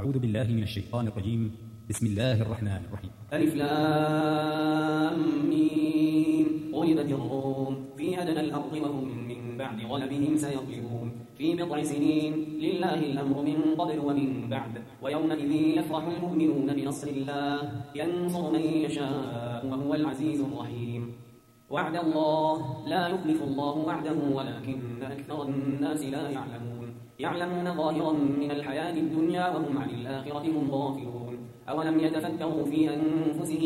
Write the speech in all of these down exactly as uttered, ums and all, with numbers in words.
أعوذ بالله من الشيطان الرجيم. بسم الله الرحمن الرحيم. ألف لام ميم. غلبت الروم في أدنى الأرض وهم من بعد غلبهم سيغلبون في بضع سنين. لله الأمر من قبل ومن بعد. ويومئذ يفرح المؤمنون بنصر الله ينصر من يشاء وهو العزيز الرحيم. وعد الله لا يخلف الله وعده ولكن أكثر الناس لا يعلمون. يعلمون ظاهرا من الحياة الدنيا وهم عن الآخرة هم غافلون. أولم يتفكروا في أنفسهم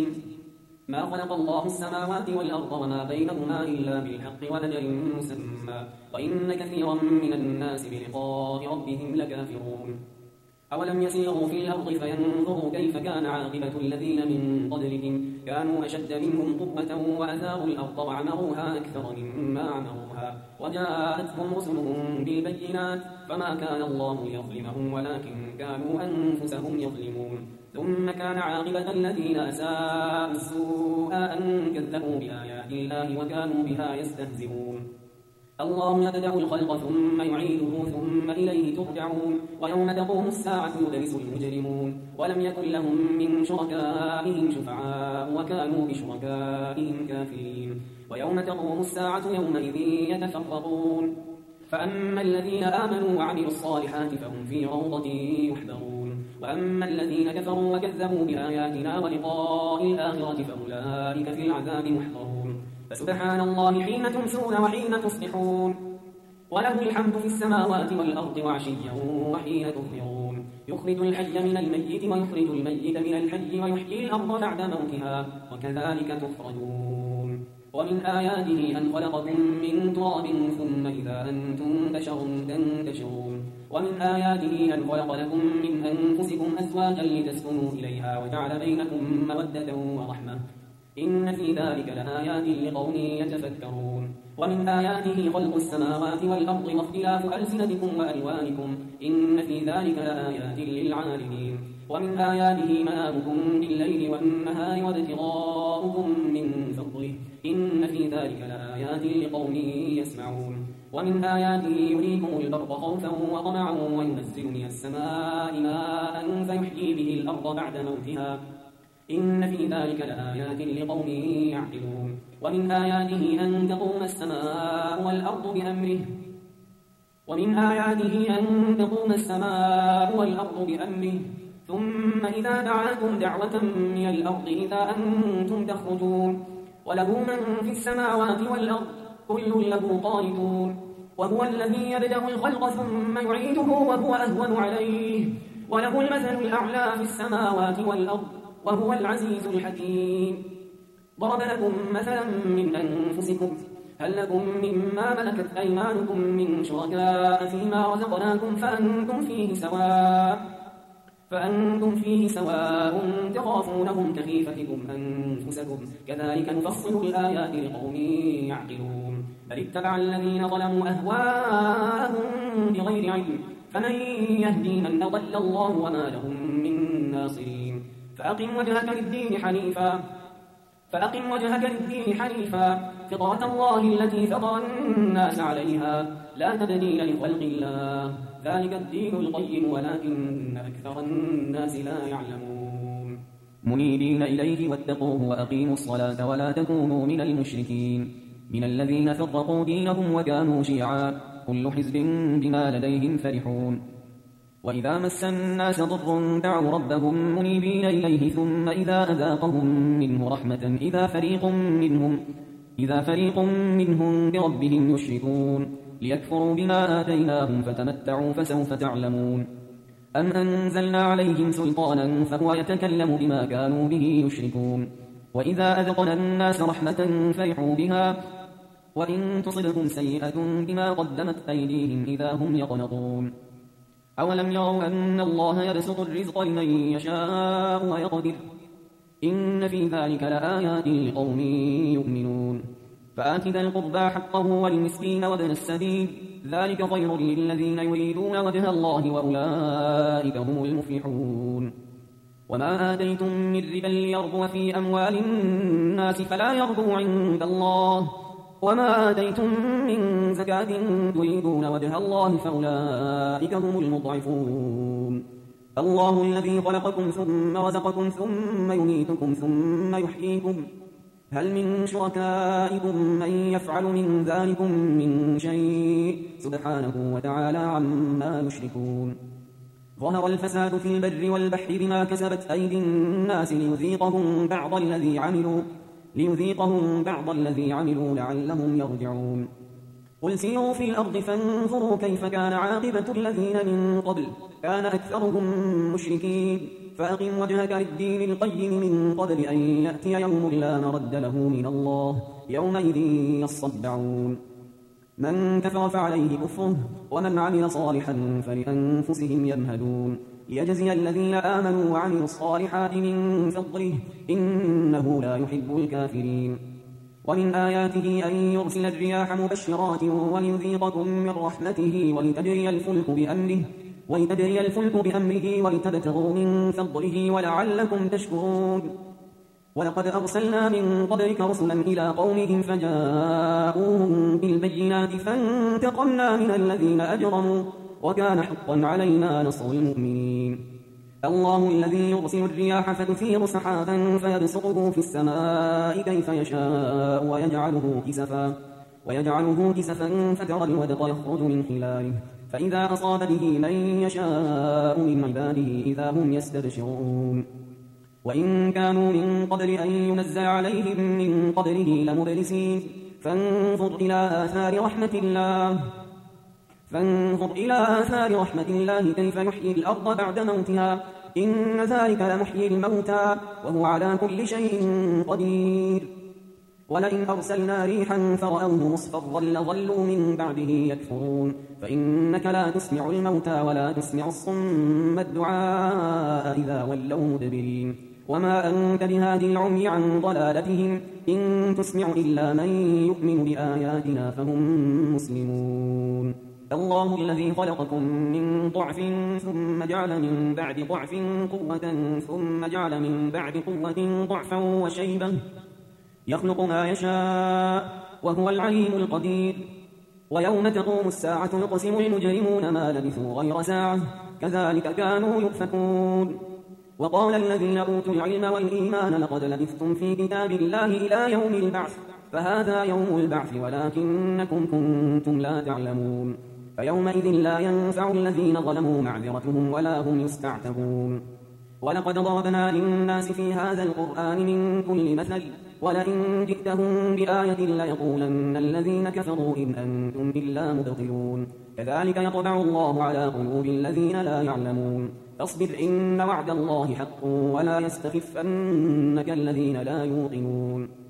ما خلق الله السماوات والأرض وما بينهما إلا بالحق وأجل مسمى وإن كثيرا من الناس بلقاء ربهم لكافرون. أولم يسيروا في الأرض فينظروا كيف كان عاقبة الذين من قبلهم كانوا أشد منهم قوة وأثاروا الأرض وعمروها أكثر مما عمروها وجاءتهم رسلهم بالبينات فما كان الله ليظلمهم ولكن كانوا أنفسهم يظلمون. ثم كان عاقبة الذين أساءوا السوء أن كذبوا بآيات الله وكانوا بها يستهزئون. الله يبدأ الخلق ثم يعيده ثم إليه ترجعون. ويوم تقوم الساعة يبلس المجرمون ولم يكن لهم من شركائهم شفعاء وكانوا بشركائهم كافرين. ويوم تقوم الساعة يومئذ يتفرقون فأما الذين آمنوا وعملوا الصالحات فهم في روضة يحبرون وأما الذين كفروا وكذبوا بآياتنا ولقاء الآخرة فأولئك في العذاب محضرون. فسبحان الله حين تمسون وحين تصبحون وله الحمد في السماوات والأرض وعشيا وحين تظهرون. يخرج الحي من الميت ويخرج الميت من الحي ويحيي الأرض بعد موتها وكذلك تخرجون. ومن آياته أن خلقكم من تراب ثم إذا أنتم بشر تنتشرون. ومن آياته أن خلق لكم من أنفسكم أزواجا لتسكنوا إليها وجعل بينكم مودة ورحمة إن في ذلك لآيات لقوم يتفكرون. ومن آياته خلق السماوات والأرض واختلاف ألسنتكم وألوانكم إن في ذلك لآيات للعالمين. ومن آياته منامكم بالليل والنهار وابتغاؤكم من فضله إن في ذلك لآيات لقوم يسمعون. ومن آياته يريكم البرق خوفا وطمعا وينزل من السماء ماء فيحيي به الأرض بعد موتها إن في ذلك لآيات لقوم يعقلون. ومن آياته أن تقوم السماء والأرض بأمره ومن آياته أن تقوم السماء والأرض بأمره ثم إذا دعاكم دعوة من الأرض إذا أنتم تخرجون. وله من في السماوات والأرض كل له قانتون. وهو الذي يبدأ الخلق ثم يعيده وهو أهون عليه وله المثل الأعلى في السماوات والأرض وهو العزيز الحكيم. ضرب لكم مثلا من أنفسكم هل لكم مما ملكت أيمانكم من شركاء فيما رزقناكم فأنتم فيه سواء فأنتم فيه سواء تخافونهم كخيفتكم أنفسكم كذلك نفصل الآيات لقوم يعقلون. بل اتبع الذين ظلموا أهواءهم بغير علم فمن يهدي من أضل الله وما لهم من ناصرين. فأقم وجهك للدين حنيفا فأقم وجهك للدين حنيفا فطرة الله التي فطر الناس عليها لا تبديل لخلق الله ذلك الدين القيم ولكن أكثر الناس لا يعلمون. منيبين إليه واتقوه وأقيموا الصلاة ولا تكونوا من المشركين من الذين فرقوا دينهم وكانوا شيعا كل حزب بما لديهم فرحون. وإذا مس الناس ضر دعوا ربهم منيبين إليه ثم إذا أذاقهم منه رحمة إذا فريق منهم إذا فريق منهم بربهم يشركون ليكفروا بما آتيناهم فتمتعوا فسوف تعلمون. أم أنزلنا عليهم سلطانا فهو يتكلم بما كانوا به يشركون. وإذا أذقنا الناس رحمة فرحوا بها وإن تصبهم سيئة بما قدمت أيديهم إذا هم يقنطون. أولم يروا أن الله يبسط الرزق لمن يشاء ويقدر إن في ذلك لآيات لقوم يؤمنون. فآت ذا القربى حقه والمسكين وابن السبيل ذلك خير للذين يريدون وجه الله وأولئك هم المفلحون. وما آتيتم من ربا ليربو في أموال الناس فلا يربو عند الله وما آتيتم من زكاة تريدون وجه الله فأولئك هم المضعفون. الله الذي خلقكم ثم رزقكم ثم يميتكم ثم يحييكم هل من شركائكم من يفعل من ذلكم من شيء سبحانه وتعالى عما يشركون ظهر الفساد في البر والبحر بما كسبت أيدي الناس ليذيقهم بعض الذي عملوا ليذيقهم بعض الذي عملوا لعلهم يرجعون قل سيروا في الأرض فانظروا كيف كان عاقبة الذين من قبل كان أكثرهم مشركين فأقم وجهك للدين القيم من قبل أن يأتي يوم لا مرد له من الله يومئذ يصدعون من كفر فعليه كفره ومن عمل صالحا فلأنفسهم يمهدون ليجزي الذين آمنوا وعملوا الصالحات من فضله إنه لا يحب الكافرين ومن آياته أن يرسل الرياح مبشرات وليذيقكم من رحمته ولتجري الفلك بأمره ولتجري الفلك بأمره ولتبتغوا من فضله ولعلكم تشكرون ولقد أرسلنا من قبلك رسلا إلى قومهم فجاءوهم بالبينات فانتقمنا من الذين أجرموا وكان حقا علينا نصر المؤمنين الله الذي يرسل الرياح فتثير سحابا فيبسطه في السماء كيف يشاء ويجعله كسفا ويجعله كسفا فترى الودق يخرج من خلاله فإذا أصاب به من يشاء من عباده إذا هم يستبشرون وإن كانوا من قبل أن ينزل عليهم من قبله لمبلسين فانظر إلى آثار رحمة الله فانظر إلى آثار رحمة الله كيف يحيي الأرض بعد موتها إن ذلك لمحيي الموتى وهو على كل شيء قدير ولئن أرسلنا ريحا فرأوه مصفرا لظلوا من بعده يكفرون فإنك لا تسمع الموتى ولا تسمع الصم الدعاء إذا ولوا مدبرين وما أنت بهادي العمي عن ضلالتهم إن تسمع إلا من يؤمن بآياتنا فهم مسلمون الله الذي خلقكم من ضعف ثم جعل من بعد ضعف قوة ثم جعل من بعد قوة ضعفا وشيبة يخلق ما يشاء وهو العليم القدير ويوم تقوم الساعة يقسم المجرمون ما لبثوا غير ساعة كذلك كانوا يؤفكون وقال الذين أوتوا العلم والإيمان لقد لبثتم في كتاب الله إلى يوم البعث فهذا يوم البعث ولكنكم كنتم لا تعلمون فيومئذ لا ينفع الذين ظلموا معذرتهم ولا هم يستعتبون ولقد ضربنا للناس في هذا القرآن من كل مثل ولئن جئتهم بآية ليقولن الذين كفروا إن أنتم إلا مبطلون كذلك يطبع الله على قلوب الذين لا يعلمون فاصبر إن وعد الله حق ولا يستخفنك الذين لا يوقنون